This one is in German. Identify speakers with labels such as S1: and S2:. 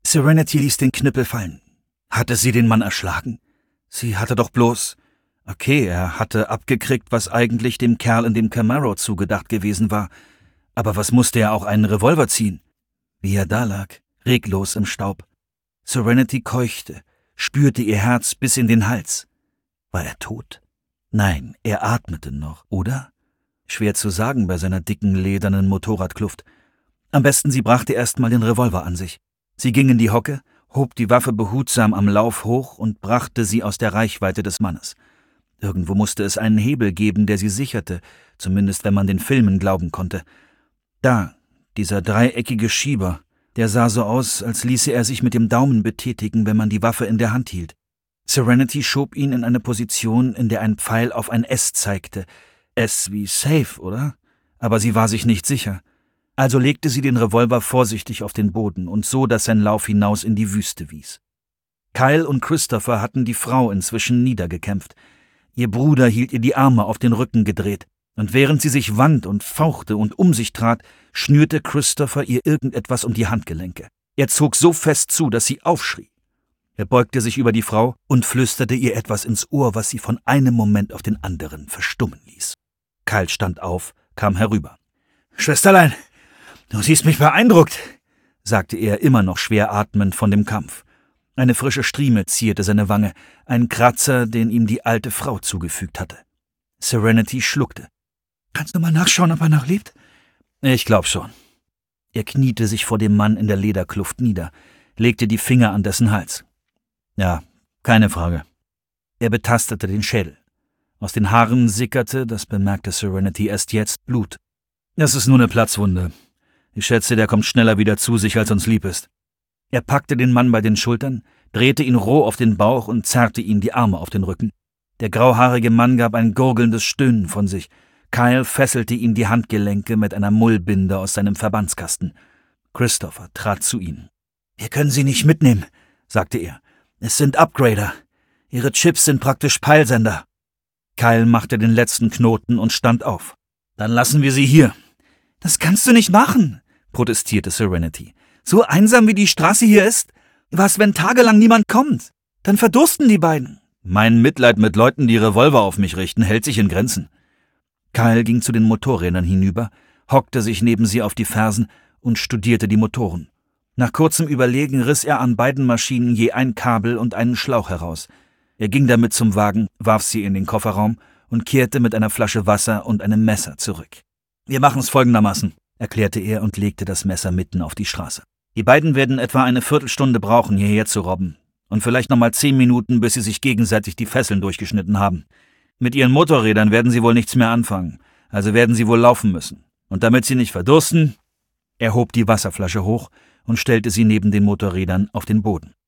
S1: Serenity ließ den Knüppel fallen. Hatte sie den Mann erschlagen? Sie hatte doch bloß... Okay, er hatte abgekriegt, was eigentlich dem Kerl in dem Camaro zugedacht gewesen war. Aber was musste er auch einen Revolver ziehen? Wie er da lag, reglos im Staub. Serenity keuchte, spürte ihr Herz bis in den Hals. War er tot? Nein, er atmete noch, oder? Schwer zu sagen bei seiner dicken, ledernen Motorradkluft. Am besten, sie brachte erst mal den Revolver an sich. Sie ging in die Hocke, hob die Waffe behutsam am Lauf hoch und brachte sie aus der Reichweite des Mannes. Irgendwo musste es einen Hebel geben, der sie sicherte, zumindest wenn man den Filmen glauben konnte. Da, dieser dreieckige Schieber, der sah so aus, als ließe er sich mit dem Daumen betätigen, wenn man die Waffe in der Hand hielt. Serenity schob ihn in eine Position, in der ein Pfeil auf ein S zeigte. S wie safe, oder? Aber sie war sich nicht sicher. Also legte sie den Revolver vorsichtig auf den Boden und so, dass sein Lauf hinaus in die Wüste wies. Kyle und Christopher hatten die Frau inzwischen niedergekämpft. Ihr Bruder hielt ihr die Arme auf den Rücken gedreht, und während sie sich wand und fauchte und um sich trat, schnürte Christopher ihr irgendetwas um die Handgelenke. Er zog so fest zu, dass sie aufschrie. Er beugte sich über die Frau und flüsterte ihr etwas ins Ohr, was sie von einem Moment auf den anderen verstummen ließ. Kyle stand auf, kam herüber. »Schwesterlein, du siehst mich beeindruckt«, sagte er, immer noch schwer atmend von dem Kampf. Eine frische Strieme zierte seine Wange, ein Kratzer, den ihm die alte Frau zugefügt hatte. Serenity schluckte. »Kannst du mal nachschauen, ob er noch lebt?« »Ich glaub schon.« Er kniete sich vor dem Mann in der Lederkluft nieder, legte die Finger an dessen Hals. »Ja, keine Frage.« Er betastete den Schädel. Aus den Haaren sickerte, das bemerkte Serenity erst jetzt, Blut. »Das ist nur eine Platzwunde. Ich schätze, der kommt schneller wieder zu sich, als uns lieb ist.« Er packte den Mann bei den Schultern, drehte ihn roh auf den Bauch und zerrte ihm die Arme auf den Rücken. Der grauhaarige Mann gab ein gurgelndes Stöhnen von sich. Kyle fesselte ihm die Handgelenke mit einer Mullbinde aus seinem Verbandskasten. Christopher trat zu ihnen. »Wir können sie nicht mitnehmen«, sagte er. »Es sind Upgrader. Ihre Chips sind praktisch Peilsender.« Kyle machte den letzten Knoten und stand auf. »Dann lassen wir sie hier.« »Das kannst du nicht machen«, protestierte Serenity. »So einsam wie die Straße hier ist? Was, wenn tagelang niemand kommt? Dann verdursten die beiden.« »Mein Mitleid mit Leuten, die Revolver auf mich richten, hält sich in Grenzen.« Kyle ging zu den Motorrädern hinüber, hockte sich neben sie auf die Fersen und studierte die Motoren. Nach kurzem Überlegen riss er an beiden Maschinen je ein Kabel und einen Schlauch heraus. Er ging damit zum Wagen, warf sie in den Kofferraum und kehrte mit einer Flasche Wasser und einem Messer zurück. »Wir machen's folgendermaßen«, erklärte er und legte das Messer mitten auf die Straße. »Die beiden werden etwa eine Viertelstunde brauchen, hierher zu robben. Und vielleicht nochmal 10 Minuten, bis sie sich gegenseitig die Fesseln durchgeschnitten haben. Mit ihren Motorrädern werden sie wohl nichts mehr anfangen, also werden sie wohl laufen müssen. Und damit sie nicht verdursten...« Er hob die Wasserflasche hoch und stellte sie neben den Motorrädern auf den Boden.